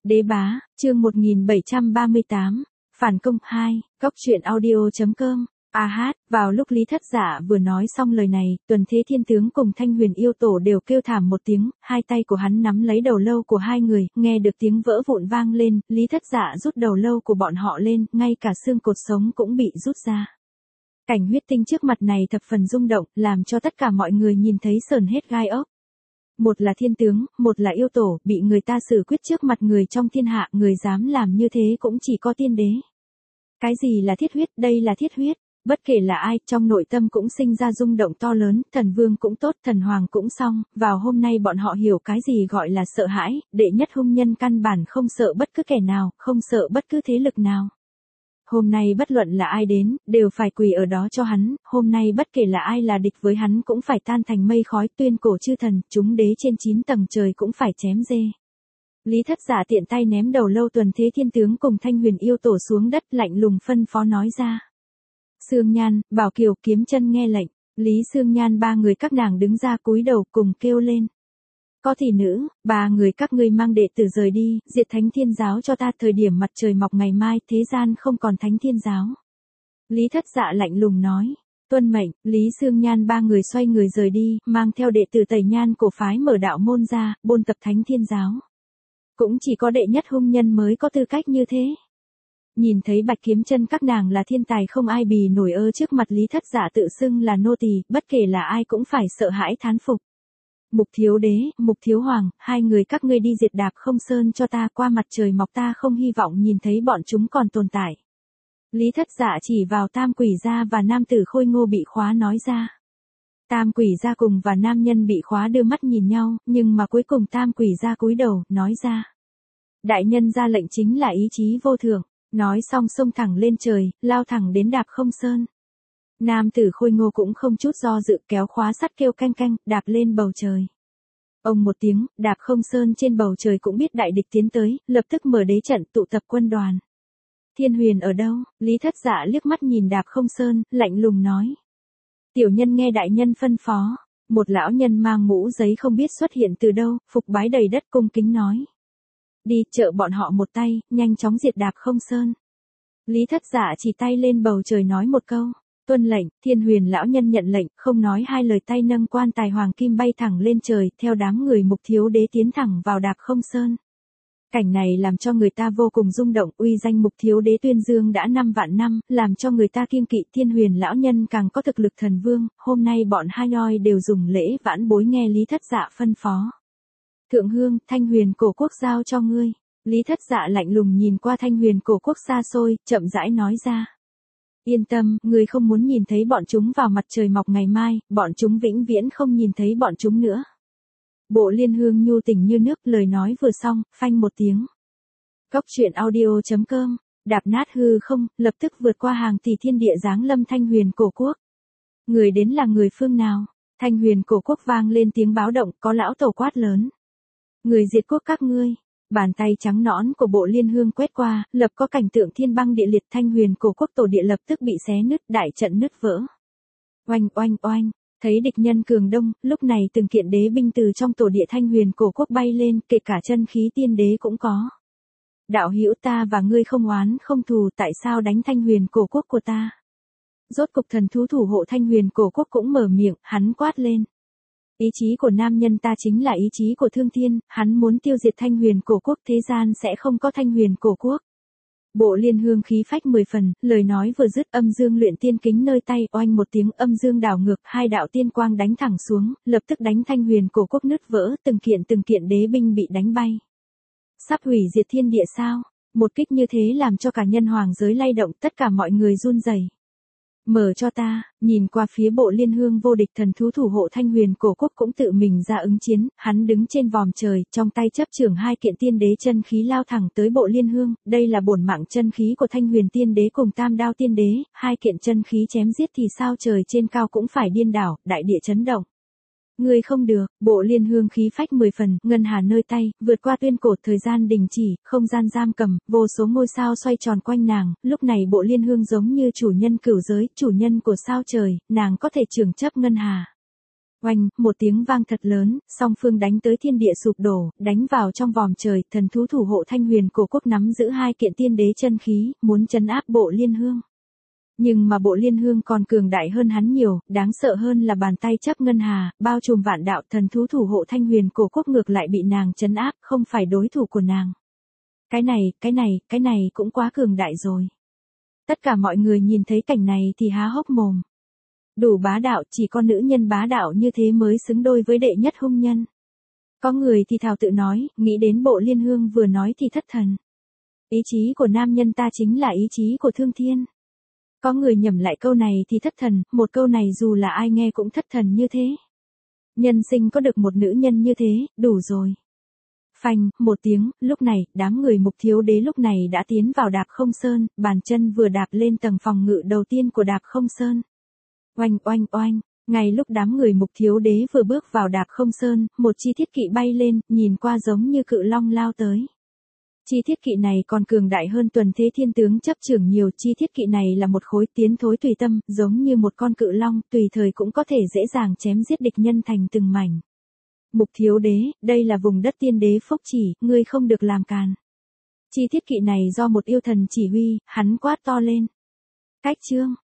Đế bá, chương 1738, Phản công 2, Cóc truyện audio.com. Vào lúc Lý Thất Dạ vừa nói xong lời này, Tuần Thế Thiên Tướng cùng Thanh Huyền Yêu Tổ đều kêu thảm một tiếng, hai tay của hắn nắm lấy đầu lâu của hai người, nghe được tiếng vỡ vụn vang lên, Lý Thất Dạ rút đầu lâu của bọn họ lên, ngay cả xương cột sống cũng bị rút ra. Cảnh huyết tinh trước mặt này thập phần rung động, làm cho tất cả mọi người nhìn thấy sởn hết gai ốc. Một là thiên tướng, một là yêu tổ, bị người ta xử quyết trước mặt người trong thiên hạ, người dám làm như thế cũng chỉ có tiên đế. Cái gì là thiết huyết, đây là thiết huyết. Bất kể là ai, trong nội tâm cũng sinh ra rung động to lớn, thần vương cũng tốt, thần hoàng cũng xong, vào hôm nay bọn họ hiểu cái gì gọi là sợ hãi, đệ nhất hung nhân căn bản không sợ bất cứ kẻ nào, không sợ bất cứ thế lực nào. Hôm nay bất luận là ai đến, đều phải quỳ ở đó cho hắn, hôm nay bất kể là ai là địch với hắn cũng phải tan thành mây khói, tuyên cổ chư thần, chúng đế trên 9 tầng trời cũng phải chém dê. Lý Thất Dạ tiện tay ném đầu lâu Tuần Thế Thiên Tướng cùng Thanh Huyền Yêu Tổ xuống đất, lạnh lùng phân phó nói ra. Sương Nhan, Bảo Kiều, Kiếm Chân nghe lệnh, Lý Sương Nhan ba người các nàng đứng ra cúi đầu cùng kêu lên. Có thị nữ, ba người các ngươi mang đệ tử rời đi, diệt Thánh Thiên Giáo cho ta, thời điểm mặt trời mọc ngày mai, thế gian không còn Thánh Thiên Giáo. Lý Thất Dạ lạnh lùng nói. Tuân mệnh, Lý Sương Nhan ba người xoay người rời đi, mang theo đệ tử Tây Nhan cổ phái mở đạo môn ra, bôn tập Thánh Thiên Giáo. Cũng chỉ có đệ nhất hung nhân mới có tư cách như thế. Nhìn thấy Bạch Kiếm Chân các nàng là thiên tài không ai bì nổi trước mặt Lý Thất Dạ tự xưng là nô tỳ, bất kể là ai cũng phải sợ hãi thán phục. Mục Thiếu Đế, Mục Thiếu Hoàng, hai người các ngươi đi diệt Đạp Không Sơn cho ta, qua mặt trời mọc ta không hy vọng nhìn thấy bọn chúng còn tồn tại. Lý Thất Dạ chỉ vào Tam Quỷ Gia và nam tử khôi ngô bị khóa nói ra. Tam Quỷ Gia cùng và nam nhân bị khóa đưa mắt nhìn nhau, nhưng mà cuối cùng Tam Quỷ Gia cúi đầu, nói ra. Đại nhân ra lệnh chính là ý chí vô thượng. Nói xong xông thẳng lên trời, lao thẳng đến Đạp Không Sơn. Nam tử khôi ngô cũng không chút do dự, kéo khóa sắt kêu canh canh, đạp lên bầu trời. Ông một tiếng, Đạp Không Sơn trên bầu trời cũng biết đại địch tiến tới, lập tức mở đế trận tụ tập quân đoàn. Thiên Huyền ở đâu? Lý Thất Dạ liếc mắt nhìn Đạp Không Sơn, lạnh lùng nói. Tiểu nhân nghe đại nhân phân phó. Một lão nhân mang mũ giấy không biết xuất hiện từ đâu, phục bái đầy đất cung kính nói. Đi, trợ bọn họ một tay, nhanh chóng diệt Đạp Không Sơn. Lý Thất Dạ chỉ tay lên bầu trời nói một câu. Tuân lệnh, Thiên Huyền lão nhân nhận lệnh, không nói hai lời tay nâng quan tài hoàng kim bay thẳng lên trời, theo đám người Mục Thiếu Đế tiến thẳng vào Đạp Không Sơn. Cảnh này làm cho người ta vô cùng rung động, uy danh Mục Thiếu Đế tuyên dương đã 5 vạn năm, làm cho người ta kiêng kỵ. Thiên Huyền lão nhân càng có thực lực thần vương, hôm nay bọn hai nhoi đều dùng lễ vãn bối nghe Lý Thất Dạ phân phó. Thượng Hương, Thanh Huyền cổ quốc giao cho ngươi. Lý Thất Dạ lạnh lùng nhìn qua Thanh Huyền cổ quốc xa xôi, chậm rãi nói ra. Yên tâm, ngươi không muốn nhìn thấy bọn chúng vào mặt trời mọc ngày mai, bọn chúng vĩnh viễn không nhìn thấy bọn chúng nữa. Bộ Liên Hương nhu tình như nước, lời nói vừa xong, phanh một tiếng. Cóc truyện audio.com, đạp nát hư không, lập tức vượt qua hàng tỷ thiên địa giáng lâm Thanh Huyền cổ quốc. Người đến là người phương nào? Thanh Huyền cổ quốc vang lên tiếng báo động, có lão tổ quát lớn. Người diệt quốc các ngươi. Bàn tay trắng nõn của Bộ Liên Hương quét qua, lập có cảnh tượng thiên băng địa liệt. Thanh Huyền cổ quốc tổ địa lập tức bị xé nứt, đại trận nứt vỡ. Oanh oanh oanh, thấy địch nhân cường đông, lúc này từng kiện đế binh từ trong tổ địa Thanh Huyền cổ quốc bay lên, kể cả chân khí tiên đế cũng có. Đạo hữu, ta và ngươi không oán không thù, tại sao đánh Thanh Huyền cổ quốc của ta? Rốt cục thần thú thủ hộ Thanh Huyền cổ quốc cũng mở miệng, hắn quát lên. Ý chí của nam nhân ta chính là ý chí của thương thiên, hắn muốn tiêu diệt Thanh Huyền cổ quốc, thế gian sẽ không có Thanh Huyền cổ quốc. Bộ Liên Hương khí phách 10 phần, lời nói vừa dứt, âm dương luyện tiên kính nơi tay, oanh một tiếng, âm dương đảo ngược, hai đạo tiên quang đánh thẳng xuống, lập tức đánh Thanh Huyền cổ quốc nứt vỡ, từng kiện đế binh bị đánh bay. Sắp hủy diệt thiên địa sao? Một kích như thế làm cho cả nhân hoàng giới lay động, tất cả mọi người run rẩy. Mở cho ta. Nhìn qua phía Bộ Liên Hương, vô địch thần thú thủ hộ Thanh Huyền cổ quốc cũng tự mình ra ứng chiến, hắn đứng trên vòm trời, trong tay chấp chưởng hai kiện tiên đế chân khí lao thẳng tới Bộ Liên Hương, đây là bổn mạng chân khí của Thanh Huyền tiên đế cùng Tam Đao tiên đế, hai kiện chân khí chém giết thì sao trời trên cao cũng phải điên đảo, đại địa chấn động. Ngươi không được. Bộ Liên Hương khí phách 10 phần, ngân hà nơi tay, vượt qua tuyên cổ, thời gian đình chỉ, không gian giam cầm, vô số ngôi sao xoay tròn quanh nàng, lúc này Bộ Liên Hương giống như chủ nhân cửu giới, chủ nhân của sao trời, nàng có thể trưởng chấp ngân hà. Oanh, một tiếng vang thật lớn, song phương đánh tới thiên địa sụp đổ, đánh vào trong vòm trời, thần thú thủ hộ Thanh Huyền Cổ Quốc nắm giữ 2 kiện tiên đế chân khí, muốn trấn áp Bộ Liên Hương. Nhưng mà Bộ Liên Hương còn cường đại hơn hắn nhiều, đáng sợ hơn là bàn tay chấp ngân hà, bao trùm vạn đạo, thần thú thủ hộ Thanh Huyền Cổ Quốc ngược lại bị nàng trấn áp, không phải đối thủ của nàng. Cái này cũng quá cường đại rồi. Tất cả mọi người nhìn thấy cảnh này thì há hốc mồm. Đủ bá đạo, chỉ có nữ nhân bá đạo như thế mới xứng đôi với đệ nhất hung nhân. Có người thì thào tự nói, nghĩ đến Bộ Liên Hương vừa nói thì thất thần. Ý chí của nam nhân ta chính là ý chí của thương thiên. Có người nhẩm lại câu này thì thất thần, một câu này dù là ai nghe cũng thất thần như thế. Nhân sinh có được một nữ nhân như thế, đủ rồi. Phanh, một tiếng, lúc này, đám người Mục Thiếu Đế lúc này đã tiến vào Đạp Không Sơn, bàn chân vừa đạp lên tầng phòng ngự đầu tiên của Đạp Không Sơn. Oanh oanh oanh, ngay lúc đám người Mục Thiếu Đế vừa bước vào Đạp Không Sơn, một chi thiết kỵ bay lên, nhìn qua giống như cự long lao tới. Chi thiết kỵ này còn cường đại hơn Tuần Thế Thiên Tướng chấp trưởng nhiều, chi thiết kỵ này là một khối tiến thối tùy tâm, giống như một con cự long, tùy thời cũng có thể dễ dàng chém giết địch nhân thành từng mảnh. Mục Thiếu Đế, đây là vùng đất tiên đế phúc chỉ, ngươi không được làm càn. Chi thiết kỵ này do một yêu thần chỉ huy, hắn quát to lên. Cách chương.